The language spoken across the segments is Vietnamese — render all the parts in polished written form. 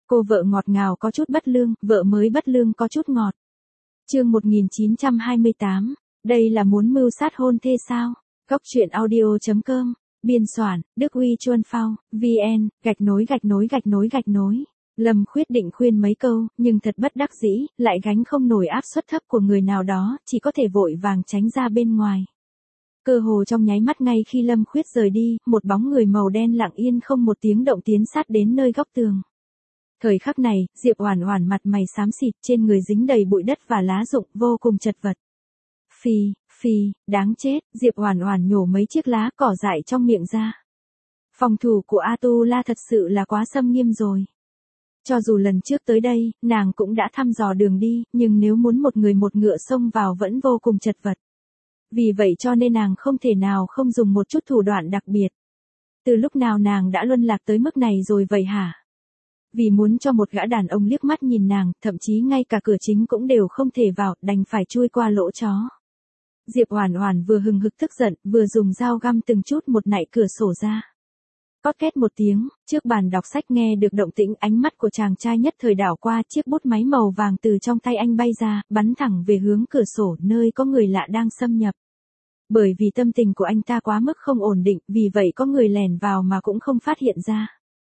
Cô vợ ngọt ngào có chút bất lương, vợ mới bất lương có chút ngọt. Chương 1928, đây là muốn mưu sát hôn thê sao? Góc truyện audio.com, biên soạn, Đức Huy Chuân Phao, VN, _. Lâm Khuyết định khuyên mấy câu, nhưng thật bất đắc dĩ, lại gánh không nổi áp suất thấp của người nào đó, chỉ có thể vội vàng tránh ra bên ngoài. Cơ hồ trong nháy mắt ngay khi Lâm Khuyết rời đi, một bóng người màu đen lặng yên không một tiếng động tiến sát đến nơi góc tường. Thời khắc này, Diệp Oản Oản mặt mày xám xịt, trên người dính đầy bụi đất và lá rụng, vô cùng chật vật. Phi, đáng chết, Diệp Oản Oản nhổ mấy chiếc lá cỏ dại trong miệng ra. Phòng thủ của Atula thật sự là quá xâm nghiêm rồi. Cho dù lần trước tới đây, nàng cũng đã thăm dò đường đi, nhưng nếu muốn một người một ngựa xông vào vẫn vô cùng chật vật. Vì vậy cho nên nàng không thể nào không dùng một chút thủ đoạn đặc biệt. Từ lúc nào nàng đã luân lạc tới mức này rồi vậy hả? Vì muốn cho một gã đàn ông liếc mắt nhìn nàng, thậm chí ngay cả cửa chính cũng đều không thể vào, đành phải chui qua lỗ chó. Diệp Oản Oản vừa hừng hực tức giận, vừa dùng dao găm từng chút một nạy cửa sổ ra. Cót két một tiếng, trước bàn đọc sách nghe được động tĩnh, ánh mắt của chàng trai nhất thời đảo qua, chiếc bút máy màu vàng từ trong tay anh bay ra, bắn thẳng về hướng cửa sổ nơi có người lạ đang xâm nhập. Bởi vì tâm tình của anh ta quá mức không ổn định, vì vậy có người lẻn vào mà cũng không phát hiện ra.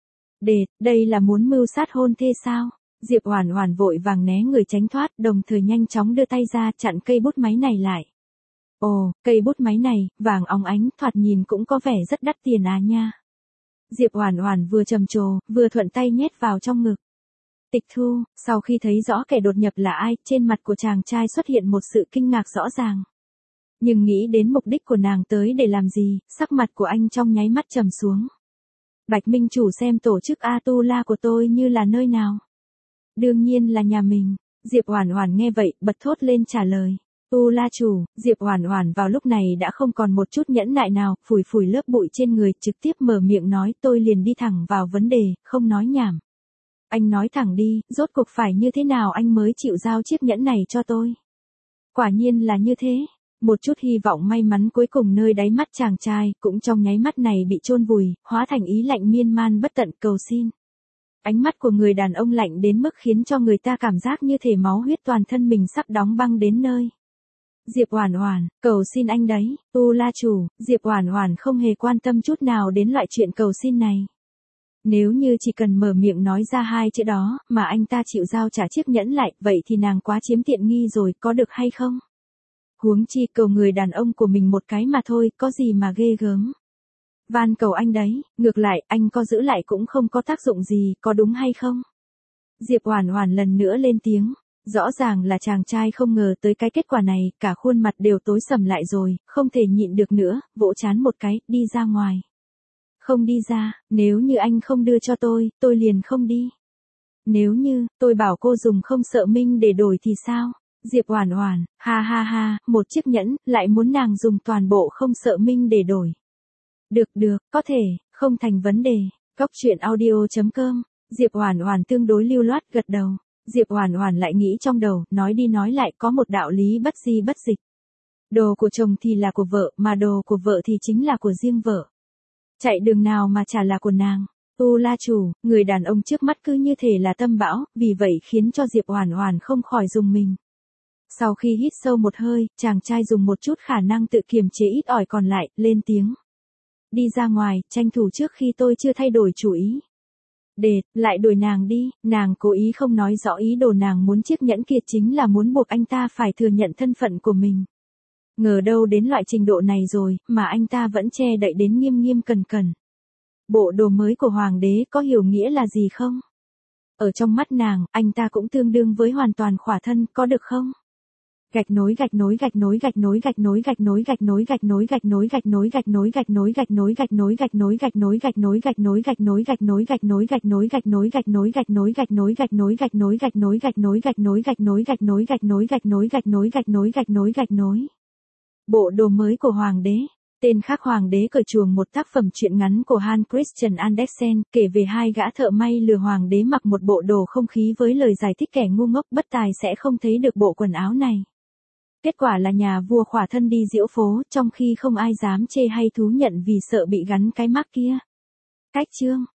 Đây là muốn mưu sát hôn thê sao? Diệp Oản Oản vội vàng né người tránh thoát, đồng thời nhanh chóng đưa tay ra chặn cây bút máy này lại. Ồ, cây bút máy này, vàng óng ánh, thoạt nhìn cũng có vẻ rất đắt tiền à nha. Diệp Oản Oản vừa trầm trồ, vừa thuận tay nhét vào trong ngực. Tịch Thu, sau khi thấy rõ kẻ đột nhập là ai, trên mặt của chàng trai xuất hiện một sự kinh ngạc rõ ràng. Nhưng nghĩ đến mục đích của nàng tới để làm gì, sắc mặt của anh trong nháy mắt trầm xuống. Bạch Minh Chủ xem tổ chức Atula của tôi như là nơi nào? Đương nhiên là nhà mình. Diệp Oản Oản nghe vậy, bật thốt lên trả lời. La chủ, Diệp Oản Oản vào lúc này đã không còn một chút nhẫn nại nào, phủi phủi lớp bụi trên người, trực tiếp mở miệng nói, tôi liền đi thẳng vào vấn đề, không nói nhảm. Anh nói thẳng đi, rốt cuộc phải như thế nào anh mới chịu giao chiếc nhẫn này cho tôi? Quả nhiên là như thế. Một chút hy vọng may mắn cuối cùng nơi đáy mắt chàng trai, cũng trong nháy mắt này bị chôn vùi, hóa thành ý lạnh miên man bất tận cầu xin. Ánh mắt của người đàn ông lạnh đến mức khiến cho người ta cảm giác như thể máu huyết toàn thân mình sắp đóng băng đến nơi. Diệp Oản Oản, cầu xin anh đấy, La chủ, Diệp Oản Oản không hề quan tâm chút nào đến loại chuyện cầu xin này. Nếu như chỉ cần mở miệng nói ra hai chữ đó, mà anh ta chịu giao trả chiếc nhẫn lại, vậy thì nàng quá chiếm tiện nghi rồi, có được hay không? Huống chi cầu người đàn ông của mình một cái mà thôi, có gì mà ghê gớm. Van cầu anh đấy, ngược lại, anh có giữ lại cũng không có tác dụng gì, có đúng hay không? Diệp Oản Oản lần nữa lên tiếng. Rõ ràng là chàng trai không ngờ tới cái kết quả này, cả khuôn mặt đều tối sầm lại rồi, không thể nhịn được nữa, vỗ trán một cái, đi ra ngoài. Không đi ra, nếu như anh không đưa cho tôi liền không đi. Nếu như, tôi bảo cô dùng không sợ minh để đổi thì sao? Diệp Oản Oản, ha, một chiếc nhẫn, lại muốn nàng dùng toàn bộ không sợ minh để đổi. Được, có thể, không thành vấn đề. Góc truyện audio.com, Diệp Oản Oản tương đối lưu loát gật đầu. Diệp Oản Oản lại nghĩ trong đầu, nói đi nói lại có một đạo lý bất di bất dịch. Đồ của chồng thì là của vợ, mà đồ của vợ thì chính là của riêng vợ. Chạy đường nào mà chả là của nàng. La chủ, người đàn ông trước mắt cứ như thể là tâm bão, vì vậy khiến cho Diệp Oản Oản không khỏi rùng mình. Sau khi hít sâu một hơi, chàng trai dùng một chút khả năng tự kiềm chế ít ỏi còn lại, lên tiếng. Đi ra ngoài, tranh thủ trước khi tôi chưa thay đổi chủ ý. Lại đuổi nàng đi, nàng cố ý không nói rõ ý đồ nàng muốn chiếc nhẫn kia chính là muốn buộc anh ta phải thừa nhận thân phận của mình. Ngờ đâu đến loại trình độ này rồi, mà anh ta vẫn che đậy đến nghiêm cẩn. Bộ đồ mới của hoàng đế có hiểu nghĩa là gì không? Ở trong mắt nàng, anh ta cũng tương đương với hoàn toàn khỏa thân, có được không? Gạch nối Bộ đồ mới của hoàng đế. Tên khác Hoàng đế cởi chuồng, một tác phẩm truyện ngắn của Hans Christian Andersen, kể về hai gã thợ may lừa hoàng đế mặc một bộ đồ không khí với lời giải thích kẻ ngu ngốc bất tài sẽ không thấy được bộ quần áo này. Kết quả là nhà vua khỏa thân đi diễu phố, trong khi không ai dám chê hay thú nhận vì sợ bị gắn cái mác kia. Cách chương